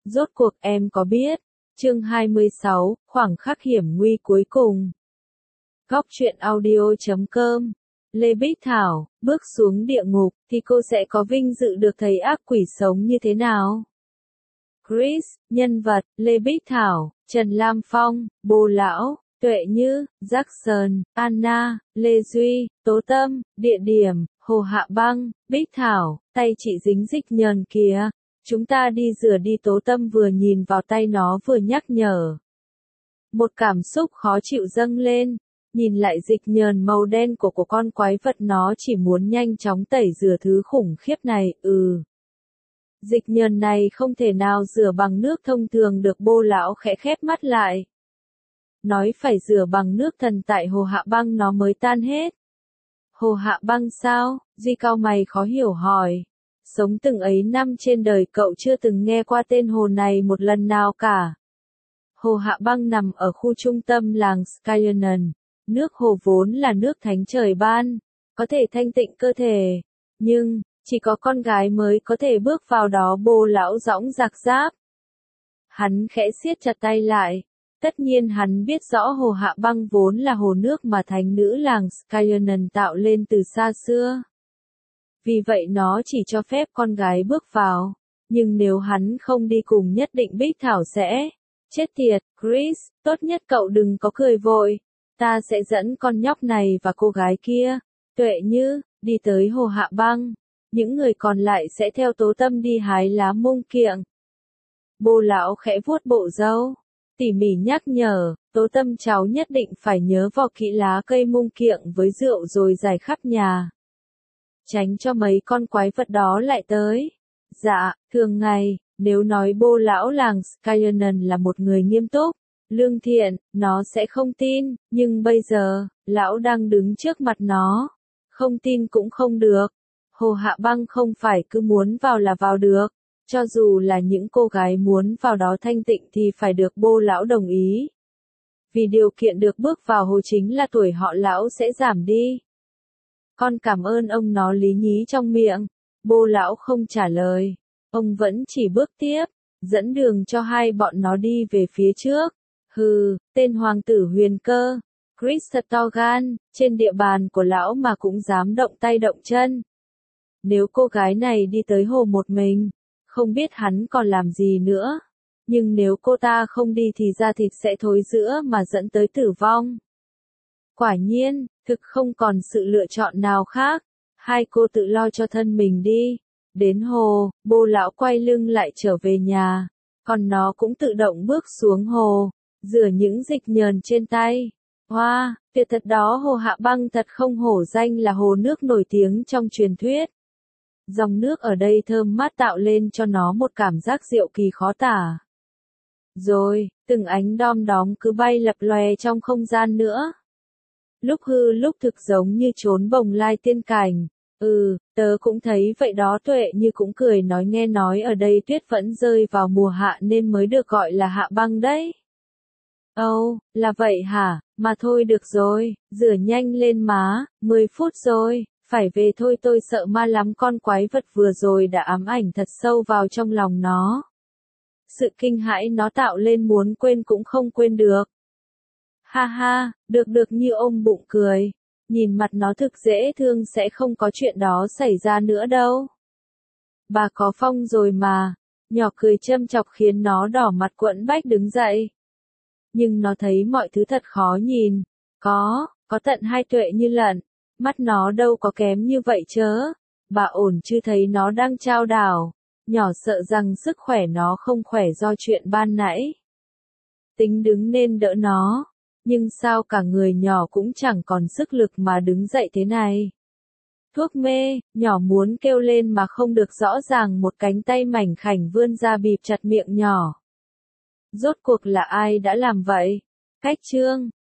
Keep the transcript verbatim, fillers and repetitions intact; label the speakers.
Speaker 1: Rốt cuộc em có biết. Chương hai mươi sáu, khoảng khắc hiểm nguy cuối cùng. Góc truyện audio chấm com. Lê Bích Thảo, bước xuống địa ngục, thì cô sẽ có vinh dự được thấy ác quỷ sống như thế nào? Chris, nhân vật, Lê Bích Thảo, Trần Lam Phong, Bồ Lão, Tuệ Như, Jackson, Anna, Lê Duy, Tố Tâm, địa điểm, Hồ Hạ Băng, Bích Thảo, tay chị dính dịch nhờn kìa. Chúng ta đi rửa đi. Tố Tâm vừa nhìn vào tay nó vừa nhắc nhở. Một cảm xúc khó chịu dâng lên, nhìn lại dịch nhờn màu đen của của con quái vật, nó chỉ muốn nhanh chóng tẩy rửa thứ khủng khiếp này. Ừ. Dịch nhờn này không thể nào rửa bằng nước thông thường được. Bô Lão khẽ khép mắt lại. Nói phải rửa bằng nước thần tại Hồ Hạ Băng nó mới tan hết. Hồ Hạ Băng sao? Duy cau mày khó hiểu hỏi. Sống từng ấy năm trên đời cậu chưa từng nghe qua tên hồ này một lần nào cả. Hồ Hạ Băng nằm ở khu trung tâm làng Skyland. Nước hồ vốn là nước thánh trời ban, có thể thanh tịnh cơ thể. Nhưng, chỉ có con gái mới có thể bước vào đó. Bô Lão dõng dạc giáp. Hắn khẽ siết chặt tay lại. Tất nhiên hắn biết rõ Hồ Hạ Băng vốn là hồ nước mà thánh nữ làng Skyland tạo lên từ xa xưa. Vì vậy nó chỉ cho phép con gái bước vào. Nhưng nếu hắn không đi cùng nhất định Bích Thảo sẽ chết tiệt. Chris, tốt nhất cậu đừng có cười vội. Ta sẽ dẫn con nhóc này và cô gái kia, Tuệ Như, đi tới Hồ Hạ Băng. Những người còn lại sẽ theo Tố Tâm đi hái lá mung kiểng. Bô Lão khẽ vuốt bộ râu, tỉ mỉ nhắc nhở, Tố Tâm cháu nhất định phải nhớ vò kỹ lá cây mung kiểng với rượu rồi rải khắp nhà. Tránh cho mấy con quái vật đó lại tới. Dạ, thường ngày, nếu nói Bô Lão làng Skyland là một người nghiêm túc, lương thiện, nó sẽ không tin, nhưng bây giờ, lão đang đứng trước mặt nó. Không tin cũng không được. Hồ Hạ Băng không phải cứ muốn vào là vào được. Cho dù là những cô gái muốn vào đó thanh tịnh thì phải được Bô Lão đồng ý. Vì điều kiện được bước vào hồ chính là tuổi họ lão sẽ giảm đi. Con cảm ơn ông, nó lý nhí trong miệng. Bô Lão không trả lời. Ông vẫn chỉ bước tiếp, dẫn đường cho hai bọn nó đi về phía trước. Hừ, tên hoàng tử huyền cơ, Chris thật to gan, trên địa bàn của lão mà cũng dám động tay động chân. Nếu cô gái này đi tới hồ một mình, không biết hắn còn làm gì nữa. Nhưng nếu cô ta không đi thì da thịt sẽ thối rữa mà dẫn tới tử vong. Quả nhiên, thực không còn sự lựa chọn nào khác. Hai cô tự lo cho thân mình đi. Đến hồ, Bô Lão quay lưng lại trở về nhà. Còn nó cũng tự động bước xuống hồ, rửa những dịch nhờn trên tay. Hoa, wow, tuyệt thật đó. Hồ Hạ Băng thật không hổ danh là hồ nước nổi tiếng trong truyền thuyết. Dòng nước ở đây thơm mát tạo lên cho nó một cảm giác diệu kỳ khó tả. Rồi, từng ánh đom đóm cứ bay lập lòe trong không gian nữa. Lúc hư lúc thực giống như trốn bồng lai tiên cảnh. Ừ, tớ cũng thấy vậy đó. Tuệ Như cũng cười nói, nghe nói ở đây tuyết vẫn rơi vào mùa hạ nên mới được gọi là Hạ Băng đấy. Ồ, oh, là vậy hả, mà thôi được rồi, rửa nhanh lên má, mười phút rồi, phải về thôi. Tôi sợ ma lắm. Con quái vật vừa rồi đã ám ảnh thật sâu vào trong lòng nó. Sự kinh hãi nó tạo lên muốn quên cũng không quên được. Ha ha, được được Như ôm bụng cười. Nhìn mặt nó thực dễ thương, sẽ không có chuyện đó xảy ra nữa đâu. Bà có Phong rồi mà. Nhỏ cười châm chọc khiến nó đỏ mặt quẫn bách đứng dậy. Nhưng nó thấy mọi thứ thật khó nhìn. Có, có tận hai Tuệ Như lận. Mắt nó đâu có kém như vậy chớ. Bà ổn chứ, thấy nó đang trao đảo. Nhỏ sợ rằng sức khỏe nó không khỏe do chuyện ban nãy. Tính đứng nên đỡ nó. Nhưng sao cả người nhỏ cũng chẳng còn sức lực mà đứng dậy thế này. Thuốc mê, nhỏ muốn kêu lên mà không được, rõ ràng một cánh tay mảnh khảnh vươn ra bịt chặt miệng nhỏ. Rốt cuộc là ai đã làm vậy? Cách chương